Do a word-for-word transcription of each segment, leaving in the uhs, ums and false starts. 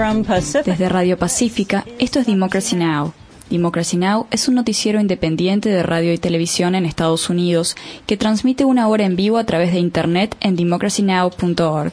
Desde Radio Pacífica, esto es Democracy Now! Democracy Now! Es un noticiero independiente de radio y televisión en Estados Unidos que transmite una hora en vivo a través de Internet en democracy now punto org.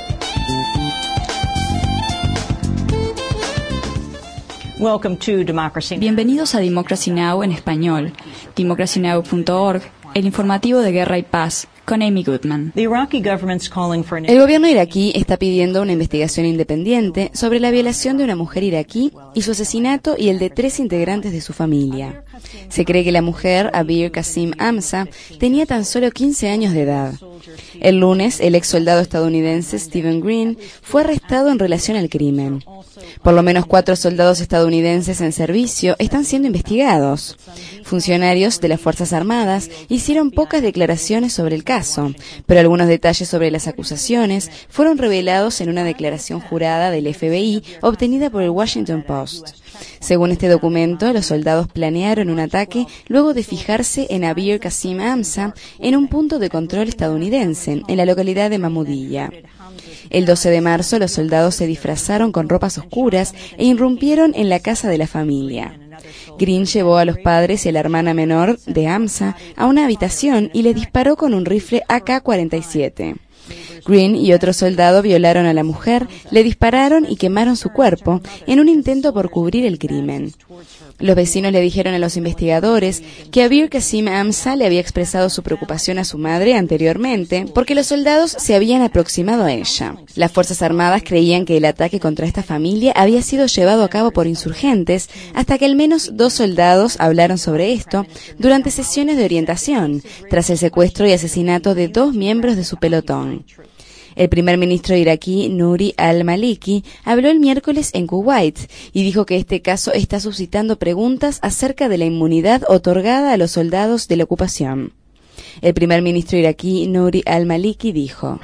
Bienvenidos a Democracy Now! En español, democracy now punto org, el informativo de Guerra y Paz, con Amy Goodman. El gobierno iraquí está pidiendo una investigación independiente sobre la violación de una mujer iraquí y su asesinato y el de tres integrantes de su familia. Se cree que la mujer, Abir Qasim Hamza, tenía tan solo quince años de edad. El lunes, el ex soldado estadounidense Stephen Green fue arrestado en relación al crimen. Por lo menos cuatro soldados estadounidenses en servicio están siendo investigados. Funcionarios de las Fuerzas Armadas hicieron pocas declaraciones sobre el caso, pero algunos detalles sobre las acusaciones fueron revelados en una declaración jurada del F B I obtenida por el Washington Post. Según este documento, los soldados planearon un ataque luego de fijarse en Abir Qasim Hamza en un punto de control estadounidense, en la localidad de Mahmudiyya. El doce de marzo, los soldados se disfrazaron con ropas oscuras e irrumpieron en la casa de la familia. Green llevó a los padres y a la hermana menor de Hamza a una habitación y le disparó con un rifle A K cuarenta y siete. Green y otro soldado violaron a la mujer, le dispararon y quemaron su cuerpo en un intento por cubrir el crimen. Los vecinos le dijeron a los investigadores que Abir Qasim Hamza le había expresado su preocupación a su madre anteriormente porque los soldados se habían aproximado a ella. Las Fuerzas Armadas creían que el ataque contra esta familia había sido llevado a cabo por insurgentes hasta que al menos dos soldados hablaron sobre esto durante sesiones de orientación, tras el secuestro y asesinato de dos miembros de su pelotón. El primer ministro iraquí, Nouri al-Maliki, habló el miércoles en Kuwait y dijo que este caso está suscitando preguntas acerca de la inmunidad otorgada a los soldados de la ocupación. El primer ministro iraquí, Nouri al-Maliki, dijo: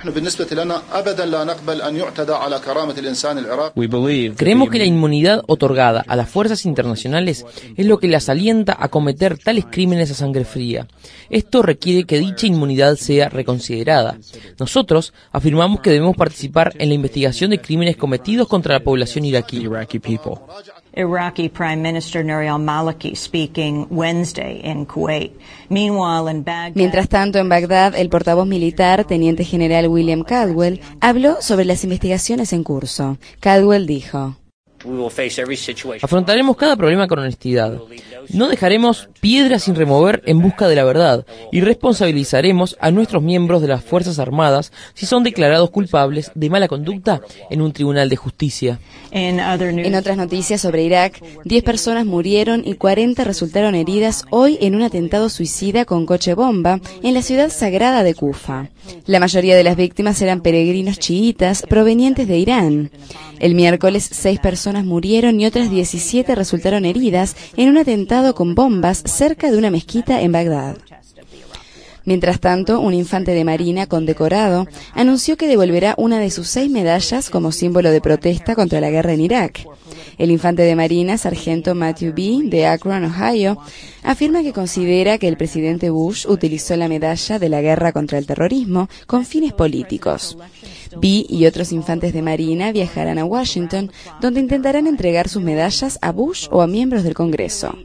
Creemos que la inmunidad otorgada a las fuerzas internacionales es lo que las alienta a cometer tales crímenes a sangre fría. Esto requiere que dicha inmunidad sea reconsiderada. Nosotros afirmamos que debemos participar en la investigación de crímenes cometidos contra la población iraquí. Iraqi Prime Minister Nouri al-Maliki speaking Wednesday in Kuwait. Meanwhile, in Baghdad. Mientras tanto, en Bagdad, el portavoz militar, teniente general William Caldwell, habló sobre las investigaciones en curso. Caldwell dijo: Afrontaremos cada problema con honestidad. No dejaremos piedras sin remover en busca de la verdad y responsabilizaremos a nuestros miembros de las Fuerzas Armadas si son declarados culpables de mala conducta en un tribunal de justicia. En otras noticias sobre Irak, diez personas murieron y cuarenta resultaron heridas hoy en un atentado suicida con coche bomba en la ciudad sagrada de Kufa. La mayoría de las víctimas eran peregrinos chiitas provenientes de Irán. El miércoles, seis personas murieron y otras diecisiete resultaron heridas en un atentado con bombas cerca de una mezquita en Bagdad. Mientras tanto, un infante de marina condecorado anunció que devolverá una de sus seis medallas como símbolo de protesta contra la guerra en Irak. El infante de marina, sargento Matthew B., de Akron, Ohio, afirma que considera que el presidente Bush utilizó la medalla de la guerra contra el terrorismo con fines políticos. B. y otros infantes de marina viajarán a Washington, donde intentarán entregar sus medallas a Bush o a miembros del Congreso.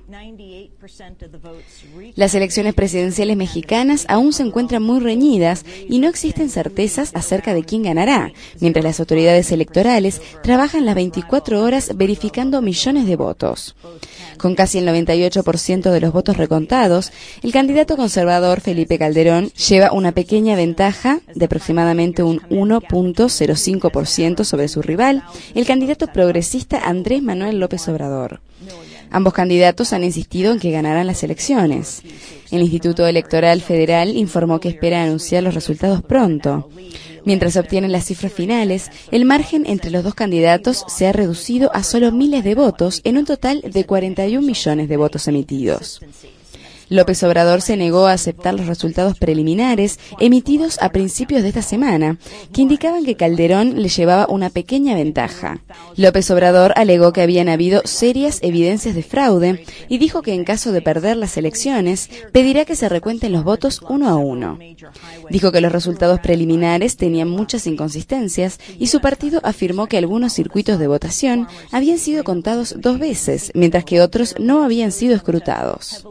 Las elecciones presidenciales mexicanas aún se encuentran muy reñidas y no existen certezas acerca de quién ganará, mientras las autoridades electorales trabajan las veinticuatro horas verificando millones de votos. Con casi el noventa y ocho por ciento de los votos recontados, el candidato conservador Felipe Calderón lleva una pequeña ventaja de aproximadamente un uno punto cero cinco por ciento sobre su rival, el candidato progresista Andrés Manuel López Obrador. Ambos candidatos han insistido en que ganarán las elecciones. El Instituto Electoral Federal informó que espera anunciar los resultados pronto. Mientras se obtienen las cifras finales, el margen entre los dos candidatos se ha reducido a solo miles de votos en un total de cuarenta y un millones de votos emitidos. López Obrador se negó a aceptar los resultados preliminares emitidos a principios de esta semana, que indicaban que Calderón le llevaba una pequeña ventaja. López Obrador alegó que habían habido serias evidencias de fraude y dijo que en caso de perder las elecciones, pedirá que se recuenten los votos uno a uno. Dijo que los resultados preliminares tenían muchas inconsistencias y su partido afirmó que algunos circuitos de votación habían sido contados dos veces, mientras que otros no habían sido escrutados.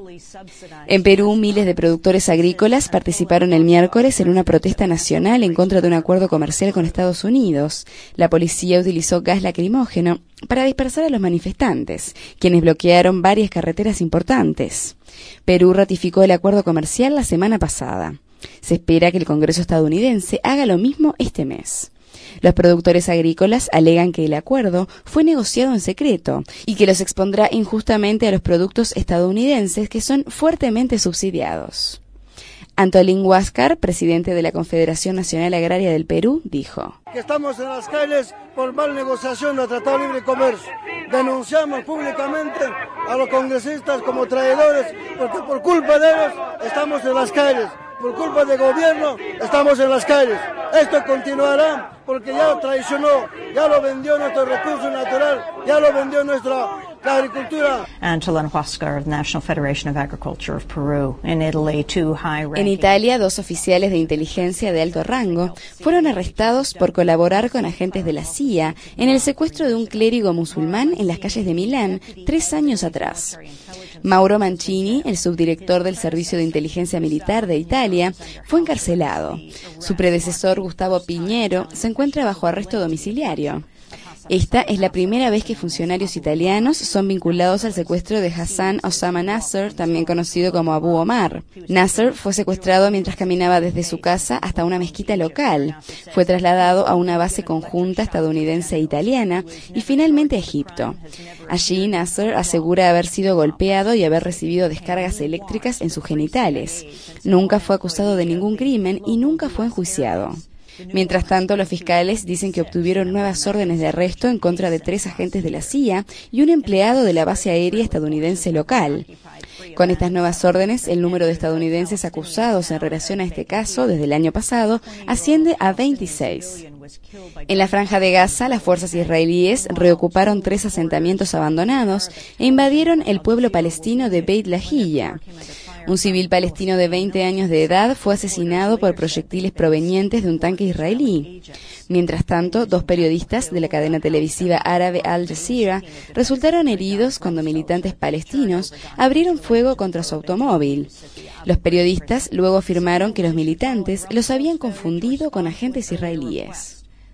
En Perú, miles de productores agrícolas participaron el miércoles en una protesta nacional en contra de un acuerdo comercial con Estados Unidos. La policía utilizó gas lacrimógeno para dispersar a los manifestantes, quienes bloquearon varias carreteras importantes. Perú ratificó el acuerdo comercial la semana pasada. Se espera que el Congreso estadounidense haga lo mismo este mes. Los productores agrícolas alegan que el acuerdo fue negociado en secreto y que los expondrá injustamente a los productos estadounidenses que son fuertemente subsidiados. Antolín Huáscar, presidente de la Confederación Nacional Agraria del Perú, dijo: que estamos en las calles por mal negociación del Tratado de Libre Comercio. Denunciamos públicamente a los congresistas como traidores porque por culpa de ellos estamos en las calles. Por culpa del gobierno estamos en las calles. Esto continuará porque ya lo traicionó, ya lo vendió nuestro recurso natural, ya lo vendió nuestra la agricultura. Antolín Huáscar, National Federation of Agriculture of Peru. In Italy, two high-ranking... En Italia, dos oficiales de inteligencia de alto rango fueron arrestados por colaborar con agentes de la C I A en el secuestro de un clérigo musulmán en las calles de Milán tres años atrás. Mauro Mancini, el subdirector del Servicio de Inteligencia Militar de Italia, fue encarcelado. Su predecesor, Gustavo Piñero, se encuentra bajo arresto domiciliario. Esta es la primera vez que funcionarios italianos son vinculados al secuestro de Hassan Osama Nasser, también conocido como Abu Omar. Nasser fue secuestrado mientras caminaba desde su casa hasta una mezquita local. Fue trasladado a una base conjunta estadounidense e italiana y finalmente a Egipto. Allí, Nasser asegura haber sido golpeado y haber recibido descargas eléctricas en sus genitales. Nunca fue acusado de ningún crimen y nunca fue enjuiciado. Mientras tanto, los fiscales dicen que obtuvieron nuevas órdenes de arresto en contra de tres agentes de la C I A y un empleado de la base aérea estadounidense local. Con estas nuevas órdenes, el número de estadounidenses acusados en relación a este caso desde el año pasado asciende a veintiséis. En la Franja de Gaza, las fuerzas israelíes reocuparon tres asentamientos abandonados e invadieron el pueblo palestino de Beit Lahilla. Un civil palestino de veinte años de edad fue asesinado por proyectiles provenientes de un tanque israelí. Mientras tanto, dos periodistas de la cadena televisiva árabe Al Jazeera resultaron heridos cuando militantes palestinos abrieron fuego contra su automóvil. Los periodistas luego afirmaron que los militantes los habían confundido con agentes israelíes.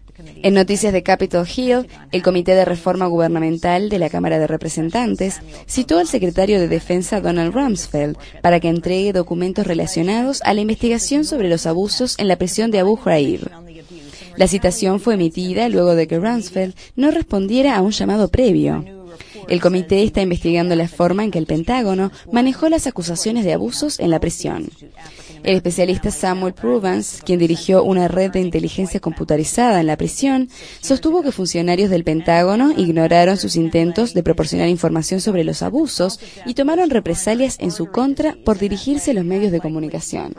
En noticias de Capitol Hill, el Comité de Reforma Gubernamental de la Cámara de Representantes citó al secretario de Defensa Donald Rumsfeld para que entregue documentos relacionados a la investigación sobre los abusos en la prisión de Abu Ghraib. La citación fue emitida luego de que Rumsfeld no respondiera a un llamado previo. El comité está investigando la forma en que el Pentágono manejó las acusaciones de abusos en la prisión. El especialista Samuel Provance, quien dirigió una red de inteligencia computarizada en la prisión, sostuvo que funcionarios del Pentágono ignoraron sus intentos de proporcionar información sobre los abusos y tomaron represalias en su contra por dirigirse a los medios de comunicación.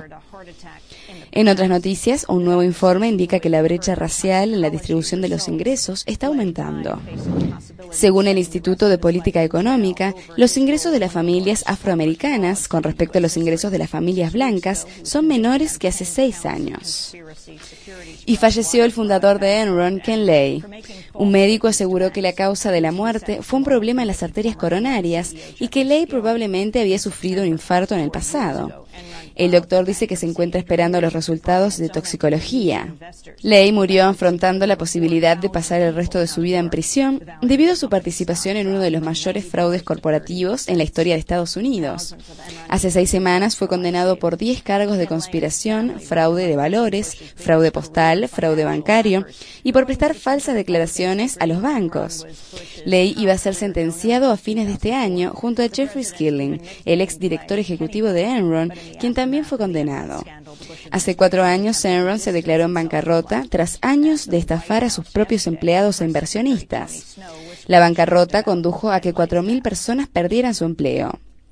En otras noticias, un nuevo informe indica que la brecha racial en la distribución de los ingresos está aumentando. Según el Instituto de Política Económica, los ingresos de las familias afroamericanas con respecto a los ingresos de las familias blancas son menores que hace seis años. Y falleció el fundador de Enron, Ken Lay. Un médico aseguró que la causa de la muerte fue un problema en las arterias coronarias y que Lay probablemente había sufrido un infarto en el pasado. El doctor dice que se encuentra esperando los resultados de toxicología. Lay murió afrontando la posibilidad de pasar el resto de su vida en prisión debido a su participación en uno de los mayores fraudes corporativos en la historia de Estados Unidos. Hace seis semanas fue condenado por diez cargos de conspiración, fraude de valores, fraude postal, fraude bancario y por prestar falsas declaraciones a los bancos. Lay iba a ser sentenciado a fines de este año junto a Jeffrey Skilling, el exdirector ejecutivo de Enron, quien también fue condenado. Hace cuatro años, Enron se declaró en bancarrota tras años de estafar a sus propios empleados e inversionistas. La bancarrota condujo a que cuatro mil personas perdieran su empleo.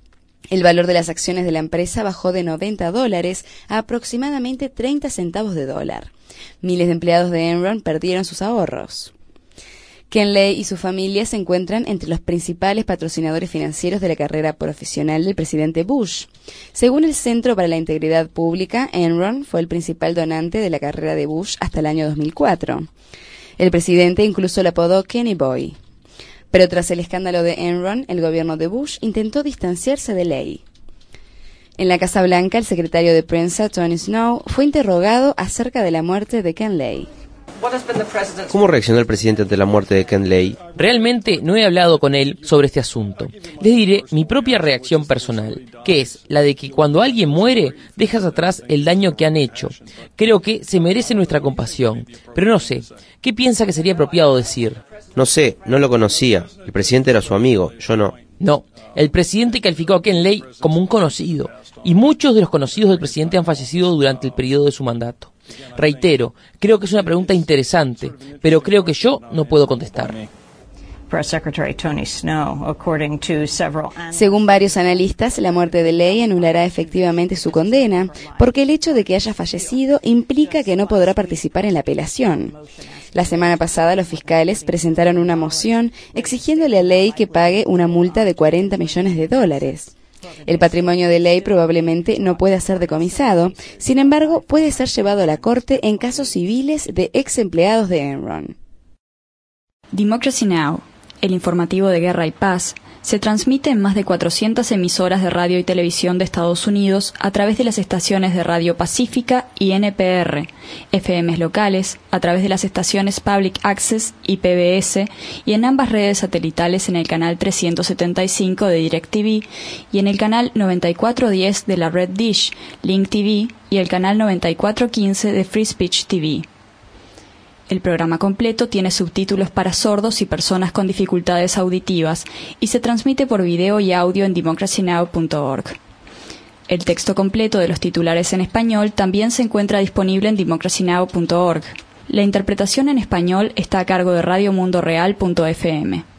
El valor de las acciones de la empresa bajó de noventa dólares a aproximadamente treinta centavos de dólar. Miles de empleados de Enron perdieron sus ahorros. Ken Lay y su familia se encuentran entre los principales patrocinadores financieros de la carrera profesional del presidente Bush. Según el Centro para la Integridad Pública, Enron fue el principal donante de la carrera de Bush hasta el año dos mil cuatro. El presidente incluso lo apodó Kenny Boy. Pero tras el escándalo de Enron, el gobierno de Bush intentó distanciarse de Lay. En la Casa Blanca, el secretario de prensa, Tony Snow, fue interrogado acerca de la muerte de Ken Lay. ¿Cómo reaccionó el presidente ante la muerte de Ken Lay? Realmente no he hablado con él sobre este asunto. Les diré mi propia reacción personal, que es la de que cuando alguien muere, dejas atrás el daño que han hecho. Creo que se merece nuestra compasión, pero no sé, ¿qué piensa que sería apropiado decir? No sé, no lo conocía. El presidente era su amigo, yo no. No, el presidente calificó a Ken Lay como un conocido, y muchos de los conocidos del presidente han fallecido durante el periodo de su mandato. Reitero, creo que es una pregunta interesante, pero creo que yo no puedo contestar. Según varios analistas, la muerte de Lay anulará efectivamente su condena, porque el hecho de que haya fallecido implica que no podrá participar en la apelación. La semana pasada, los fiscales presentaron una moción exigiéndole a Lay que pague una multa de cuarenta millones de dólares. El patrimonio de Lay probablemente no pueda ser decomisado, sin embargo, puede ser llevado a la corte en casos civiles de ex empleados de Enron. Democracy Now!, el informativo de Guerra y Paz, se transmite en más de cuatrocientas emisoras de radio y televisión de Estados Unidos a través de las estaciones de Radio Pacífica y N P R, F Ms locales, a través de las estaciones Public Access y P B S, y en ambas redes satelitales en el canal trescientos setenta y cinco de DirecTV y en el canal noventa y cuatro diez de la Red Dish, Link T V y el canal noventa y cuatro quince de Free Speech T V. El programa completo tiene subtítulos para sordos y personas con dificultades auditivas y se transmite por video y audio en democracy now punto org. El texto completo de los titulares en español también se encuentra disponible en democracy now punto org. La interpretación en español está a cargo de radio mundo real punto f m.